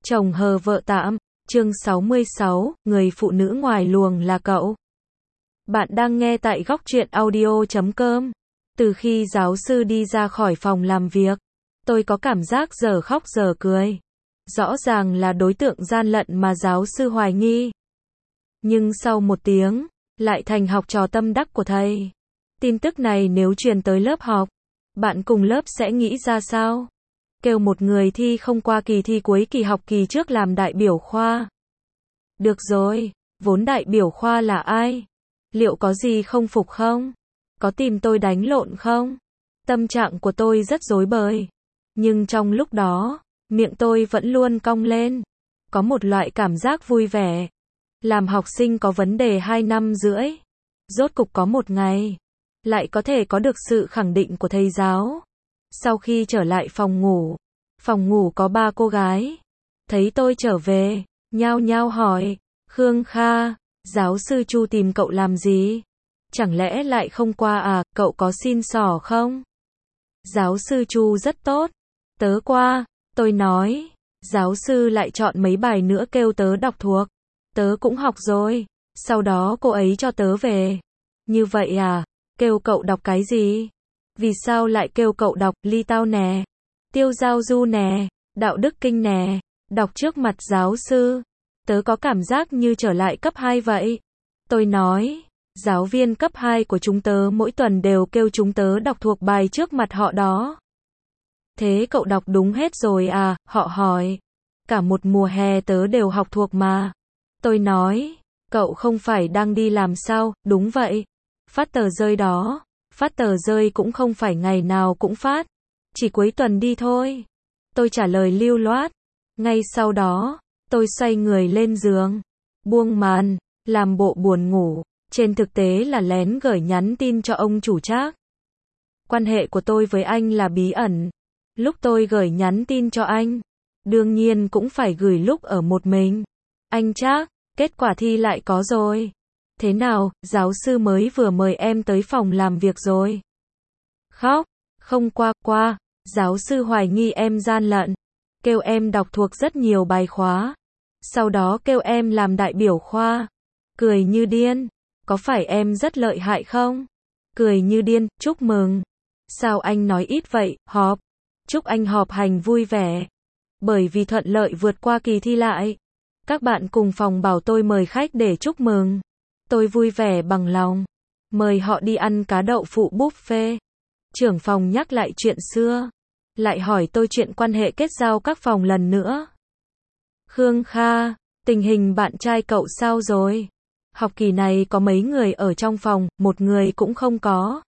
Chồng hờ vợ tạm, chương 66, người phụ nữ ngoài luồng là cậu. Bạn đang nghe tại góc truyện audio.com. Từ khi giáo sư đi ra khỏi phòng làm việc, tôi có cảm giác giờ khóc giờ cười. Rõ ràng là đối tượng gian lận mà giáo sư hoài nghi. Nhưng sau một tiếng, lại thành học trò tâm đắc của thầy. Tin tức này nếu truyền tới lớp học, bạn cùng lớp sẽ nghĩ ra sao? Kêu một người thi không qua kỳ thi cuối kỳ học kỳ trước làm đại biểu khoa. Được rồi, vốn đại biểu khoa là ai? Liệu có gì không phục không? Có tìm tôi đánh lộn không? Tâm trạng của tôi rất rối bời. Nhưng trong lúc đó, miệng tôi vẫn luôn cong lên. Có một loại cảm giác vui vẻ. Làm học sinh có vấn đề 2 năm rưỡi. Rốt cục có một ngày, lại có thể có được sự khẳng định của thầy giáo. Sau khi trở lại phòng ngủ có 3 cô gái. Thấy tôi trở về, nhao nhao hỏi, Khương Kha, giáo sư Chu tìm cậu làm gì? Chẳng lẽ lại không qua à, cậu có xin xỏ không? Giáo sư Chu rất tốt. Tớ qua, tôi nói. Giáo sư lại chọn mấy bài nữa kêu tớ đọc thuộc. Tớ cũng học rồi. Sau đó cô ấy cho tớ về. Như vậy à, kêu cậu đọc cái gì? Vì sao lại kêu cậu đọc Ly Tao nè, Tiêu Giao Du nè, Đạo Đức Kinh nè, đọc trước mặt giáo sư? Tớ có cảm giác như trở lại cấp 2 vậy. Tôi nói, giáo viên cấp 2 của chúng tớ mỗi tuần đều kêu chúng tớ đọc thuộc bài trước mặt họ đó. Thế cậu đọc đúng hết rồi à? Họ hỏi. Cả một mùa hè tớ đều học thuộc mà. Tôi nói, cậu không phải đang đi làm sao? Đúng vậy. Phát tờ rơi đó. Phát tờ rơi cũng không phải ngày nào cũng phát. Chỉ cuối tuần đi thôi. Tôi trả lời lưu loát. Ngay sau đó, tôi xoay người lên giường, buông màn, làm bộ buồn ngủ. Trên thực tế là lén gửi nhắn tin cho ông chủ Trác. Quan hệ của tôi với anh là bí ẩn. Lúc tôi gửi nhắn tin cho anh, đương nhiên cũng phải gửi lúc ở một mình. Anh Trác, kết quả thi lại có rồi. Thế nào, giáo sư mới vừa mời em tới phòng làm việc rồi. Khóc, không qua, giáo sư hoài nghi em gian lận. Kêu em đọc thuộc rất nhiều bài khóa. Sau đó kêu em làm đại biểu khoa. Cười như điên. Có phải em rất lợi hại không? Cười như điên, chúc mừng. Sao anh nói ít vậy, họp. Chúc anh họp hành vui vẻ. Bởi vì thuận lợi vượt qua kỳ thi lại. Các bạn cùng phòng bảo tôi mời khách để chúc mừng. Tôi vui vẻ bằng lòng. Mời họ đi ăn cá đậu phụ buffet. Trưởng phòng nhắc lại chuyện xưa. Lại hỏi tôi chuyện quan hệ kết giao các phòng lần nữa. Khương Kha, tình hình bạn trai cậu sao rồi? Học kỳ này có mấy người ở trong phòng, một người cũng không có.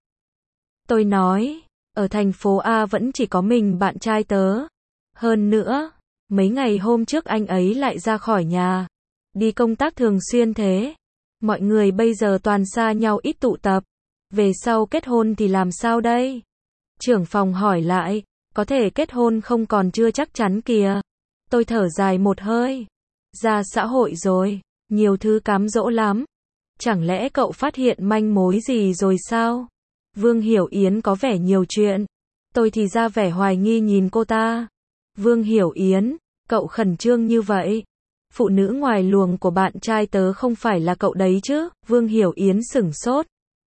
Tôi nói, ở thành phố A vẫn chỉ có mình bạn trai tớ. Hơn nữa, mấy ngày hôm trước anh ấy lại ra khỏi nhà. Đi công tác thường xuyên thế. Mọi người bây giờ toàn xa nhau ít tụ tập. Về sau kết hôn thì làm sao đây? Trưởng phòng hỏi lại, có thể kết hôn không còn chưa chắc chắn kìa. Tôi thở dài một hơi. Ra xã hội rồi, nhiều thứ cám dỗ lắm. Chẳng lẽ cậu phát hiện manh mối gì rồi sao? Vương Hiểu Yến có vẻ nhiều chuyện. Tôi thì ra vẻ hoài nghi nhìn cô ta. Vương Hiểu Yến, cậu khẩn trương như vậy. Phụ nữ ngoài luồng của bạn trai tớ không phải là cậu đấy chứ? Vương Hiểu Yến sửng sốt.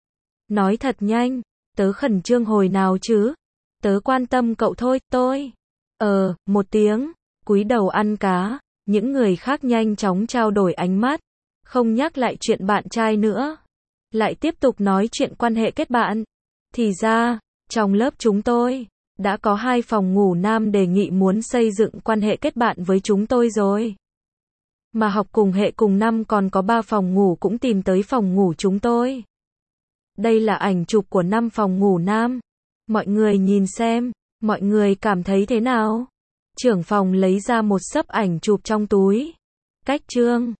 Nói thật nhanh, tớ khẩn trương hồi nào chứ? Tớ quan tâm cậu thôi, tôi. Một tiếng, cúi đầu ăn cá, những người khác nhanh chóng trao đổi ánh mắt, không nhắc lại chuyện bạn trai nữa. Lại tiếp tục nói chuyện quan hệ kết bạn. Thì ra, trong lớp chúng tôi, đã có 2 phòng ngủ nam đề nghị muốn xây dựng quan hệ kết bạn với chúng tôi rồi. Mà học cùng hệ cùng năm còn có 3 phòng ngủ cũng tìm tới phòng ngủ chúng tôi. Đây là ảnh chụp của 5 phòng ngủ nam. Mọi người nhìn xem, mọi người cảm thấy thế nào? Trưởng phòng lấy ra một xấp ảnh chụp trong túi. Cách chương.